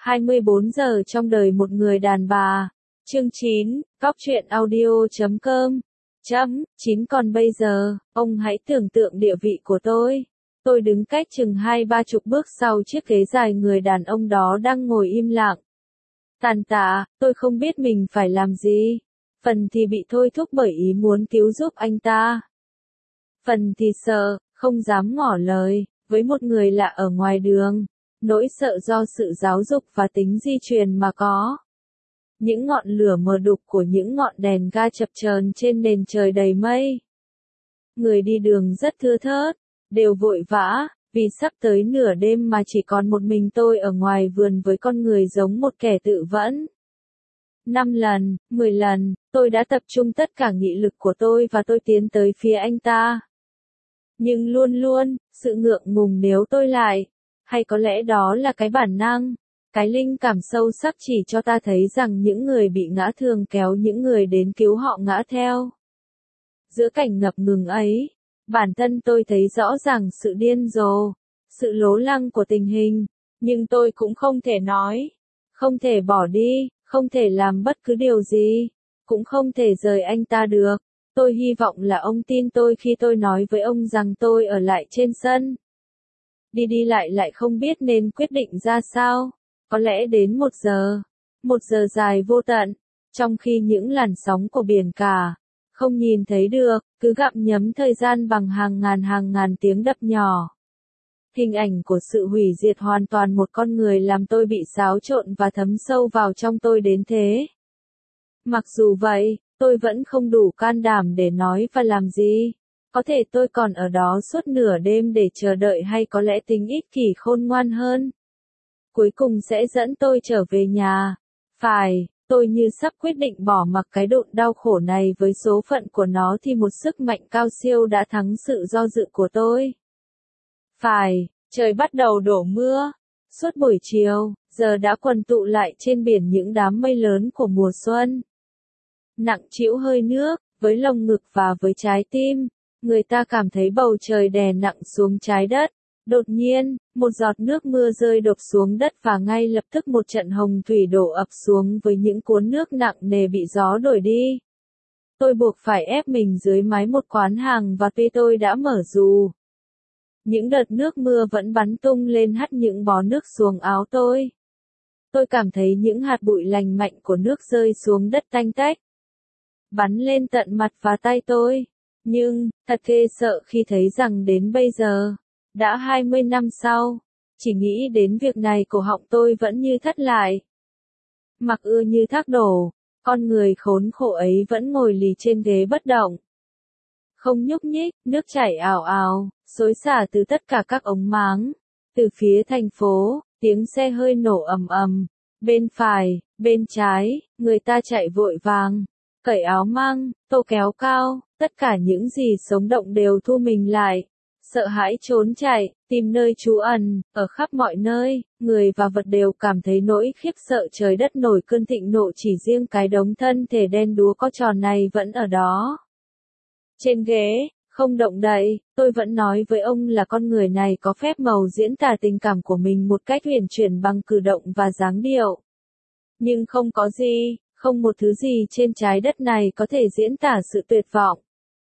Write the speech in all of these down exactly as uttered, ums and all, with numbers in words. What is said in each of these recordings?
hai mươi bốn giờ trong đời một người đàn bà. Chương chín, Cóc truyện audio chấm com. Chấm, chín còn bây giờ, ông hãy tưởng tượng địa vị của tôi. Tôi đứng cách chừng hai ba chục bước sau chiếc ghế dài người đàn ông đó đang ngồi im lặng. Tàn tạ, tôi không biết mình phải làm gì. Phần thì bị thôi thúc bởi ý muốn cứu giúp anh ta. Phần thì sợ, không dám ngỏ lời, với một người lạ ở ngoài đường. Nỗi sợ do sự giáo dục và tính di truyền mà có. Những ngọn lửa mờ đục của những ngọn đèn ga chập chờn trên nền trời đầy mây. Người đi đường rất thưa thớt, đều vội vã, vì sắp tới nửa đêm mà chỉ còn một mình tôi ở ngoài vườn với con người giống một kẻ tự vẫn. Năm lần, mười lần, tôi đã tập trung tất cả nghị lực của tôi và tôi tiến tới phía anh ta. Nhưng luôn luôn, sự ngượng ngùng nếu tôi lại. Hay có lẽ đó là cái bản năng, cái linh cảm sâu sắc chỉ cho ta thấy rằng những người bị ngã thường kéo những người đến cứu họ ngã theo. Giữa cảnh ngập ngừng ấy, bản thân tôi thấy rõ ràng sự điên rồ, sự lố lăng của tình hình, nhưng tôi cũng không thể nói, không thể bỏ đi, không thể làm bất cứ điều gì, cũng không thể rời anh ta được. Tôi hy vọng là ông tin tôi khi tôi nói với ông rằng tôi ở lại trên sân. Đi đi lại lại không biết nên quyết định ra sao, có lẽ đến một giờ, một giờ dài vô tận, trong khi những làn sóng của biển cả, không nhìn thấy được, cứ gặm nhấm thời gian bằng hàng ngàn hàng ngàn tiếng đập nhỏ. Hình ảnh của sự hủy diệt hoàn toàn một con người làm tôi bị xáo trộn và thấm sâu vào trong tôi đến thế. Mặc dù vậy, tôi vẫn không đủ can đảm để nói và làm gì. Có thể tôi còn ở đó suốt nửa đêm để chờ đợi hay có lẽ tính ích kỷ khôn ngoan hơn. Cuối cùng sẽ dẫn tôi trở về nhà. Phải, tôi như sắp quyết định bỏ mặc cái độn đau khổ này với số phận của nó thì một sức mạnh cao siêu đã thắng sự do dự của tôi. Phải, trời bắt đầu đổ mưa. Suốt buổi chiều, giờ đã quần tụ lại trên biển những đám mây lớn của mùa xuân. Nặng trĩu hơi nước, với lồng ngực và với trái tim. Người ta cảm thấy bầu trời đè nặng xuống trái đất. Đột nhiên, một giọt nước mưa rơi đột xuống đất và ngay lập tức một trận hồng thủy đổ ập xuống với những cuốn nước nặng nề bị gió đổi đi. Tôi buộc phải ép mình dưới mái một quán hàng và tuy tôi đã mở dù. Những đợt nước mưa vẫn bắn tung lên hắt những bó nước xuống áo tôi. Tôi cảm thấy những hạt bụi lành mạnh của nước rơi xuống đất tanh tách. Bắn lên tận mặt và tay tôi. Nhưng, thật ghê sợ khi thấy rằng đến bây giờ, đã hai mươi năm sau, chỉ nghĩ đến việc này cổ họng tôi vẫn như thắt lại. Mặc ưa như thác đổ, con người khốn khổ ấy vẫn ngồi lì trên ghế bất động. Không nhúc nhích, nước chảy ào ào, xối xả từ tất cả các ống máng. Từ phía thành phố, tiếng xe hơi nổ ầm ầm. Bên phải, bên trái, người ta chạy vội vàng. Cởi áo măng, tô kéo cao, tất cả những gì sống động đều thu mình lại. Sợ hãi trốn chạy, tìm nơi trú ẩn, ở khắp mọi nơi, người và vật đều cảm thấy nỗi khiếp sợ trời đất nổi cơn thịnh nộ chỉ riêng cái đống thân thể đen đúa có tròn này vẫn ở đó. Trên ghế, không động đậy, tôi vẫn nói với ông là con người này có phép màu diễn tả tình cảm của mình một cách huyền chuyển bằng cử động và dáng điệu. Nhưng không có gì, không một thứ gì trên trái đất này có thể diễn tả sự tuyệt vọng.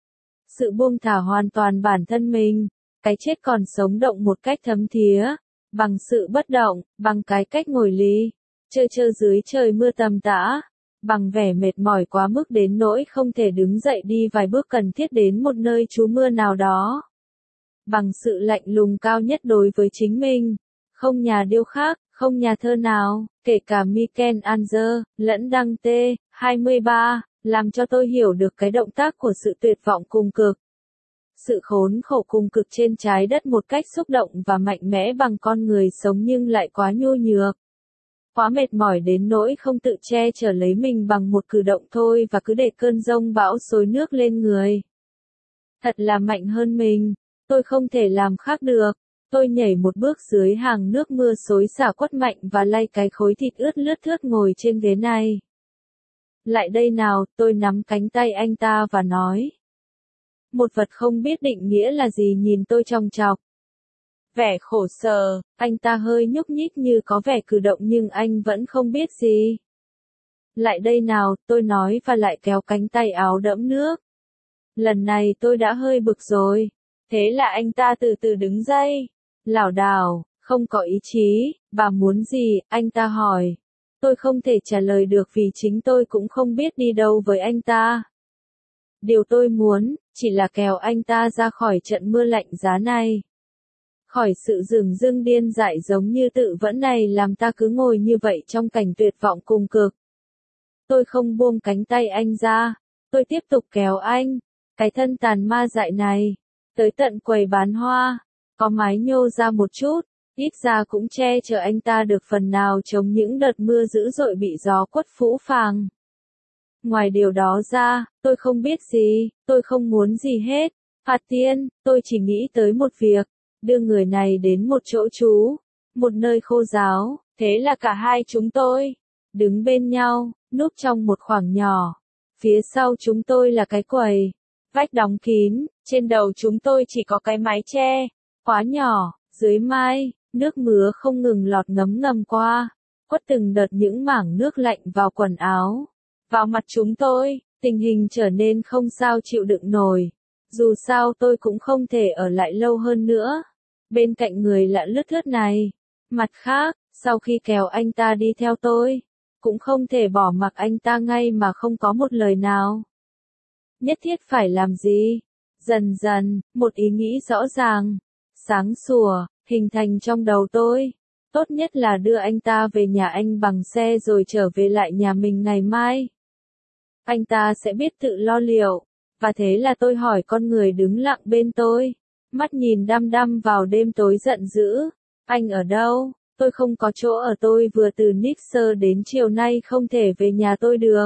Sự buông thả hoàn toàn bản thân mình, cái chết còn sống động một cách thấm thía, bằng sự bất động, bằng cái cách ngồi lì, trơ trơ dưới trời mưa tầm tã, bằng vẻ mệt mỏi quá mức đến nỗi không thể đứng dậy đi vài bước cần thiết đến một nơi trú mưa nào đó. Bằng sự lạnh lùng cao nhất đối với chính mình, không nhà điêu khắc, không nhà thơ nào, kể cả Michelangelo, lẫn Dante, hai mươi ba, làm cho tôi hiểu được cái động tác của sự tuyệt vọng cùng cực. Sự khốn khổ cùng cực trên trái đất một cách xúc động và mạnh mẽ bằng con người sống nhưng lại quá nhu nhược. Quá mệt mỏi đến nỗi không tự che chở lấy mình bằng một cử động thôi và cứ để cơn giông bão xối nước lên người. Thật là mạnh hơn mình, tôi không thể làm khác được. Tôi nhảy một bước dưới hàng nước mưa xối xả quất mạnh và lay cái khối thịt ướt lướt thướt ngồi trên ghế này. Lại đây nào, tôi nắm cánh tay anh ta và nói. Một vật không biết định nghĩa là gì nhìn tôi chòng chọc. vẻ khổ sở, anh ta hơi nhúc nhích như có vẻ cử động nhưng anh vẫn không biết gì. Lại đây nào, tôi nói và lại kéo cánh tay áo đẫm nước. Lần này tôi đã hơi bực rồi. Thế là anh ta từ từ đứng dậy, lảo đảo, không có ý chí. Bà muốn gì, anh ta hỏi. Tôi không thể trả lời được vì chính tôi cũng không biết đi đâu với anh ta. Điều tôi muốn, chỉ là kéo anh ta ra khỏi trận mưa lạnh giá này. Khỏi sự dửng dưng điên dại giống như tự vẫn này làm ta cứ ngồi như vậy trong cảnh tuyệt vọng cùng cực. Tôi không buông cánh tay anh ra. Tôi tiếp tục kéo anh. Cái thân tàn ma dại này. Tới tận quầy bán hoa. Có mái nhô ra một chút. Ít ra cũng che chở anh ta được phần nào chống những đợt mưa dữ dội bị gió quất phũ phàng. Ngoài điều đó ra, tôi không biết gì. Tôi không muốn gì hết. Phạt Tiên, tôi chỉ nghĩ tới một việc. Đưa người này đến một chỗ trú. Một nơi khô ráo. Thế là cả hai chúng tôi đứng bên nhau, núp trong một khoảng nhỏ. Phía sau chúng tôi là cái quầy, vách đóng kín, trên đầu chúng tôi chỉ có cái mái che, quá nhỏ, dưới mai, nước mưa không ngừng lọt ngấm ngầm qua, quất từng đợt những mảng nước lạnh vào quần áo, vào mặt chúng tôi, tình hình trở nên không sao chịu đựng nổi. Dù sao tôi cũng không thể ở lại lâu hơn nữa, bên cạnh người lạ lướt thướt này. Mặt khác, sau khi kéo anh ta đi theo tôi, cũng không thể bỏ mặc anh ta ngay mà không có một lời nào. Nhất thiết phải làm gì? Dần dần, một ý nghĩ rõ ràng, sáng sủa, hình thành trong đầu tôi. Tốt nhất là đưa anh ta về nhà anh bằng xe rồi trở về lại nhà mình ngày mai. Anh ta sẽ biết tự lo liệu. Và thế là tôi hỏi con người đứng lặng bên tôi, mắt nhìn đăm đăm vào đêm tối giận dữ. Anh ở đâu? Tôi không có chỗ ở, tôi vừa từ Nixer đến chiều nay không thể về nhà tôi được.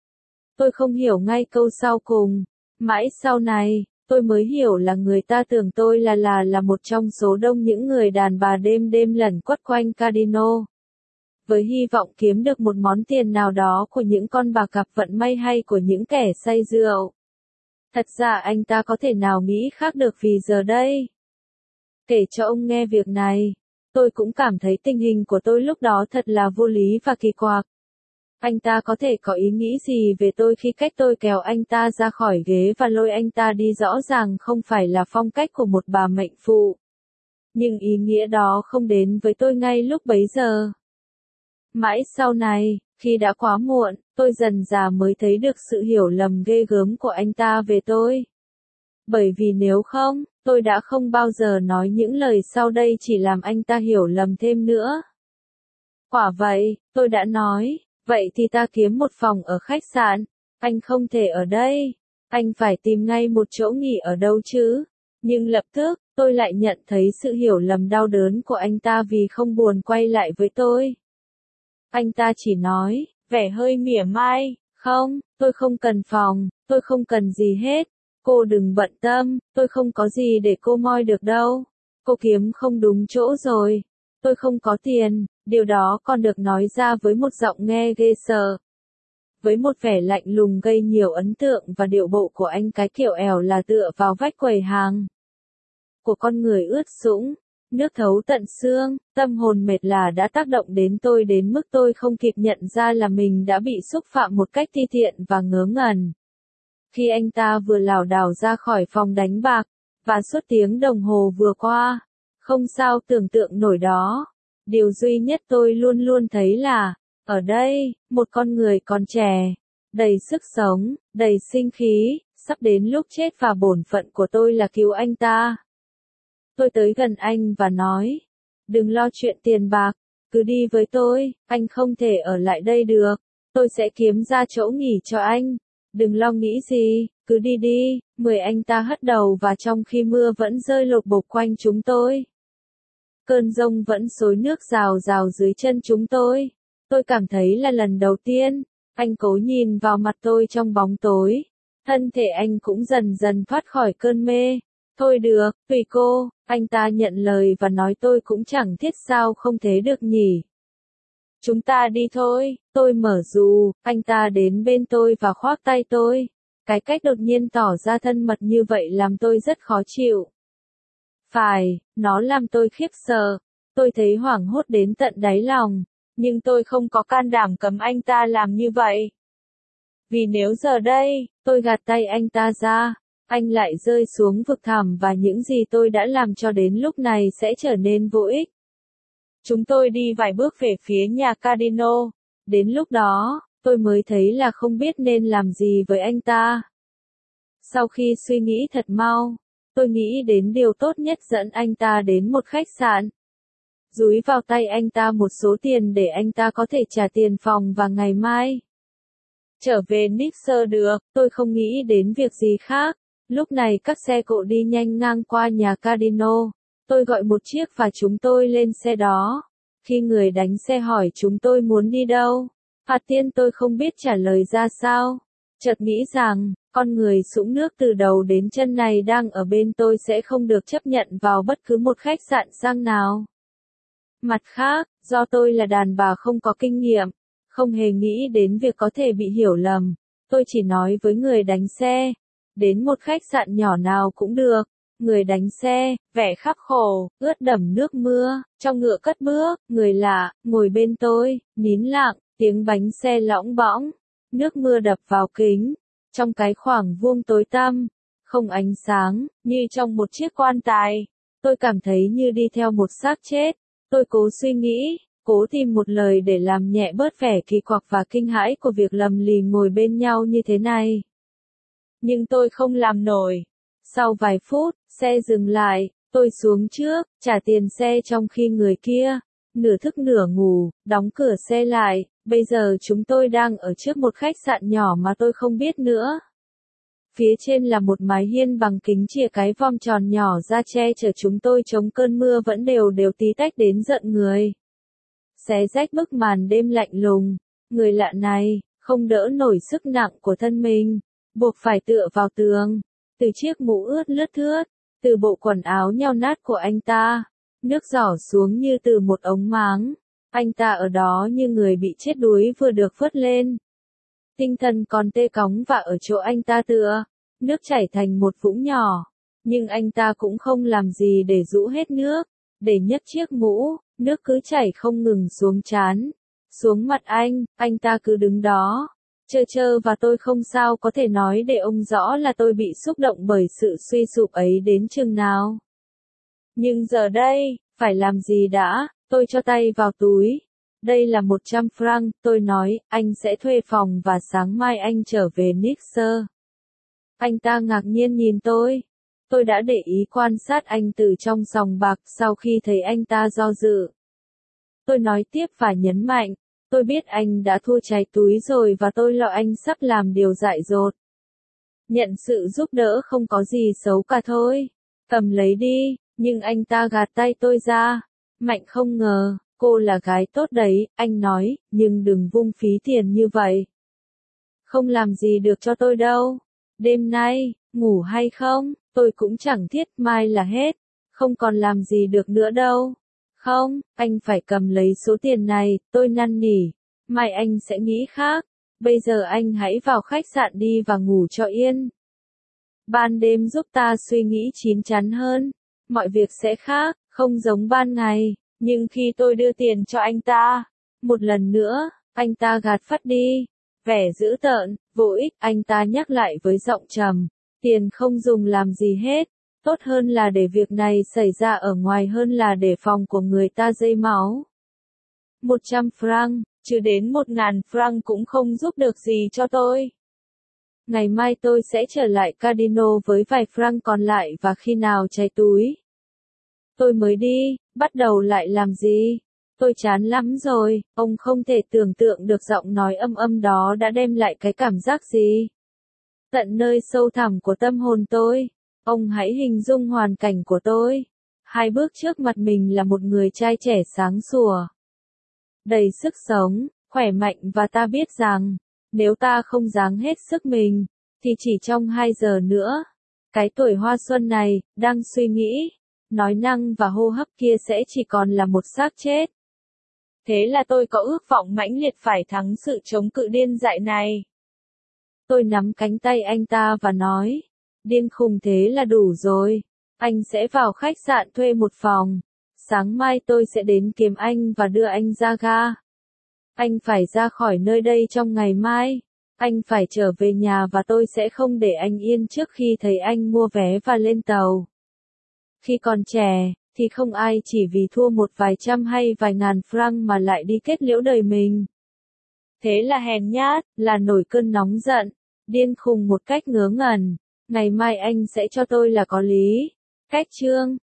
Tôi không hiểu ngay câu sau cùng. Mãi sau này, tôi mới hiểu là người ta tưởng tôi là là là một trong số đông những người đàn bà đêm đêm lẩn quất quanh casino. Với hy vọng kiếm được một món tiền nào đó của những con bạc gặp vận may hay của những kẻ say rượu. Thật ra anh ta có thể nào nghĩ khác được vì giờ đây. Kể cho ông nghe việc này. Tôi cũng cảm thấy tình hình của tôi lúc đó thật là vô lý và kỳ quặc. Anh ta có thể có ý nghĩ gì về tôi khi cách tôi kéo anh ta ra khỏi ghế và lôi anh ta đi rõ ràng không phải là phong cách của một bà mệnh phụ. Nhưng ý nghĩa đó không đến với tôi ngay lúc bấy giờ. Mãi sau này, khi đã quá muộn, tôi dần dà mới thấy được sự hiểu lầm ghê gớm của anh ta về tôi. Bởi vì nếu không, tôi đã không bao giờ nói những lời sau đây chỉ làm anh ta hiểu lầm thêm nữa. Quả vậy, tôi đã nói, vậy thì ta kiếm một phòng ở khách sạn, anh không thể ở đây, anh phải tìm ngay một chỗ nghỉ ở đâu chứ. Nhưng lập tức, tôi lại nhận thấy sự hiểu lầm đau đớn của anh ta vì không buồn quay lại với tôi. Anh ta chỉ nói, vẻ hơi mỉa mai, không, tôi không cần phòng, tôi không cần gì hết. Cô đừng bận tâm, tôi không có gì để cô moi được đâu. Cô kiếm không đúng chỗ rồi. Tôi không có tiền, điều đó còn được nói ra với một giọng nghe ghê sợ. Với một vẻ lạnh lùng gây nhiều ấn tượng và điệu bộ của anh cái kiểu ẻo là tựa vào vách quầy hàng. Của con người ướt sũng, nước thấu tận xương, tâm hồn mệt lả đã tác động đến tôi đến mức tôi không kịp nhận ra là mình đã bị xúc phạm một cách ti tiện và ngớ ngẩn. Khi anh ta vừa lảo đảo ra khỏi phòng đánh bạc, và suốt tiếng đồng hồ vừa qua, không sao tưởng tượng nổi đó. Điều duy nhất tôi luôn luôn thấy là, ở đây, một con người còn trẻ, đầy sức sống, đầy sinh khí, sắp đến lúc chết và bổn phận của tôi là cứu anh ta. Tôi tới gần anh và nói, đừng lo chuyện tiền bạc, cứ đi với tôi, anh không thể ở lại đây được, tôi sẽ kiếm ra chỗ nghỉ cho anh. Đừng lo nghĩ gì, cứ đi đi. Mười anh ta hất đầu và trong khi mưa vẫn rơi lộp bộp quanh chúng tôi. Cơn giông vẫn xối nước rào rào dưới chân chúng tôi. Tôi cảm thấy là lần đầu tiên, anh cố nhìn vào mặt tôi trong bóng tối. Thân thể anh cũng dần dần thoát khỏi cơn mê. Thôi được, tùy cô, anh ta nhận lời và nói tôi cũng chẳng thiết sao không thế được nhỉ. Chúng ta đi thôi, tôi mở dù, anh ta đến bên tôi và khoác tay tôi. Cái cách đột nhiên tỏ ra thân mật như vậy làm tôi rất khó chịu. Phải, nó làm tôi khiếp sợ. Tôi thấy hoảng hốt đến tận đáy lòng. Nhưng tôi không có can đảm cấm anh ta làm như vậy. Vì nếu giờ đây, tôi gạt tay anh ta ra, anh lại rơi xuống vực thẳm và những gì tôi đã làm cho đến lúc này sẽ trở nên vô ích. Chúng tôi đi vài bước về phía nhà casino. Đến lúc đó, tôi mới thấy là không biết nên làm gì với anh ta. Sau khi suy nghĩ thật mau, tôi nghĩ đến điều tốt nhất dẫn anh ta đến một khách sạn. Dúi vào tay anh ta một số tiền để anh ta có thể trả tiền phòng và ngày mai trở về Nixer được. Tôi không nghĩ đến việc gì khác. Lúc này các xe cộ đi nhanh ngang qua nhà casino. Tôi gọi một chiếc và chúng tôi lên xe đó. Khi người đánh xe hỏi chúng tôi muốn đi đâu, Hạt Tiên tôi không biết trả lời ra sao. Chợt nghĩ rằng, con người sũng nước từ đầu đến chân này đang ở bên tôi sẽ không được chấp nhận vào bất cứ một khách sạn sang nào. Mặt khác, do tôi là đàn bà không có kinh nghiệm, không hề nghĩ đến việc có thể bị hiểu lầm, tôi chỉ nói với người đánh xe, đến một khách sạn nhỏ nào cũng được. Người đánh xe, vẻ khắc khổ, ướt đẫm nước mưa, trong ngựa cất bước, người lạ, ngồi bên tôi, nín lặng, tiếng bánh xe lõng bõng, nước mưa đập vào kính, trong cái khoảng vuông tối tăm, không ánh sáng, như trong một chiếc quan tài. Tôi cảm thấy như đi theo một xác chết. Tôi cố suy nghĩ, cố tìm một lời để làm nhẹ bớt vẻ kỳ quặc và kinh hãi của việc lầm lì ngồi bên nhau như thế này. Nhưng tôi không làm nổi. Sau vài phút, xe dừng lại, tôi xuống trước, trả tiền xe trong khi người kia, nửa thức nửa ngủ, đóng cửa xe lại. Bây giờ chúng tôi đang ở trước một khách sạn nhỏ mà tôi không biết nữa. Phía trên là một mái hiên bằng kính chìa cái vom tròn nhỏ ra che chở chúng tôi chống cơn mưa vẫn đều đều tí tách đến giận người. Xé rách bức màn đêm lạnh lùng, người lạ này, không đỡ nổi sức nặng của thân mình, buộc phải tựa vào tường. Từ chiếc mũ ướt lướt thướt, từ bộ quần áo nhao nát của anh ta, nước giỏ xuống như từ một ống máng. Anh ta ở đó như người bị chết đuối vừa được vớt lên. Tinh thần còn tê cóng và ở chỗ anh ta tựa, nước chảy thành một vũng nhỏ. Nhưng anh ta cũng không làm gì để rũ hết nước, để nhấc chiếc mũ, nước cứ chảy không ngừng xuống trán, xuống mặt anh, anh ta cứ đứng đó, trơ trơ và tôi không sao có thể nói để ông rõ là tôi bị xúc động bởi sự suy sụp ấy đến chừng nào. Nhưng giờ đây, phải làm gì đã, tôi cho tay vào túi. Đây là một trăm franc, tôi nói, anh sẽ thuê phòng và sáng mai anh trở về Nixer. Anh ta ngạc nhiên nhìn tôi. Tôi đã để ý quan sát anh từ trong sòng bạc sau khi thấy anh ta do dự. Tôi nói tiếp và nhấn mạnh, tôi biết anh đã thua cháy túi rồi và tôi lo anh sắp làm điều dại dột. Nhận sự giúp đỡ không có gì xấu cả thôi. Cầm lấy đi, nhưng anh ta gạt tay tôi ra. Mạnh không ngờ, cô là gái tốt đấy, anh nói, nhưng đừng vung phí tiền như vậy. Không làm gì được cho tôi đâu. Đêm nay, ngủ hay không, tôi cũng chẳng thiết, mai là hết. Không còn làm gì được nữa đâu. Không, anh phải cầm lấy số tiền này, tôi năn nỉ. Mai anh sẽ nghĩ khác. Bây giờ anh hãy vào khách sạn đi và ngủ cho yên. Ban đêm giúp ta suy nghĩ chín chắn hơn. Mọi việc sẽ khác, không giống ban ngày. Nhưng khi tôi đưa tiền cho anh ta, một lần nữa, anh ta gạt phắt đi. Vẻ dữ tợn, vô ích, anh ta nhắc lại với giọng trầm. Tiền không dùng làm gì hết. Tốt hơn là để việc này xảy ra ở ngoài hơn là để phòng của người ta dây máu. Một trăm franc, chứ đến một ngàn franc cũng không giúp được gì cho tôi. Ngày mai tôi sẽ trở lại casino với vài franc còn lại và khi nào cháy túi. Tôi mới đi, bắt đầu lại làm gì? Tôi chán lắm rồi, ông không thể tưởng tượng được giọng nói âm âm đó đã đem lại cái cảm giác gì. Tận nơi sâu thẳm của tâm hồn tôi, ông hãy hình dung hoàn cảnh của tôi. Hai bước trước mặt mình là một người trai trẻ sáng sủa, đầy sức sống, khỏe mạnh và ta biết rằng, nếu ta không giáng hết sức mình, thì chỉ trong hai giờ nữa, cái tuổi hoa xuân này, đang suy nghĩ, nói năng và hô hấp kia sẽ chỉ còn là một xác chết. Thế là tôi có ước vọng mãnh liệt phải thắng sự chống cự điên dại này. Tôi nắm cánh tay anh ta và nói, điên khùng thế là đủ rồi. Anh sẽ vào khách sạn thuê một phòng. Sáng mai tôi sẽ đến kiếm anh và đưa anh ra ga. Anh phải ra khỏi nơi đây trong ngày mai. Anh phải trở về nhà và tôi sẽ không để anh yên trước khi thấy anh mua vé và lên tàu. Khi còn trẻ, thì không ai chỉ vì thua một vài trăm hay vài ngàn franc mà lại đi kết liễu đời mình. Thế là hèn nhát, là nổi cơn nóng giận, điên khùng một cách ngớ ngẩn. Ngày mai anh sẽ cho tôi là có lý. Cách chương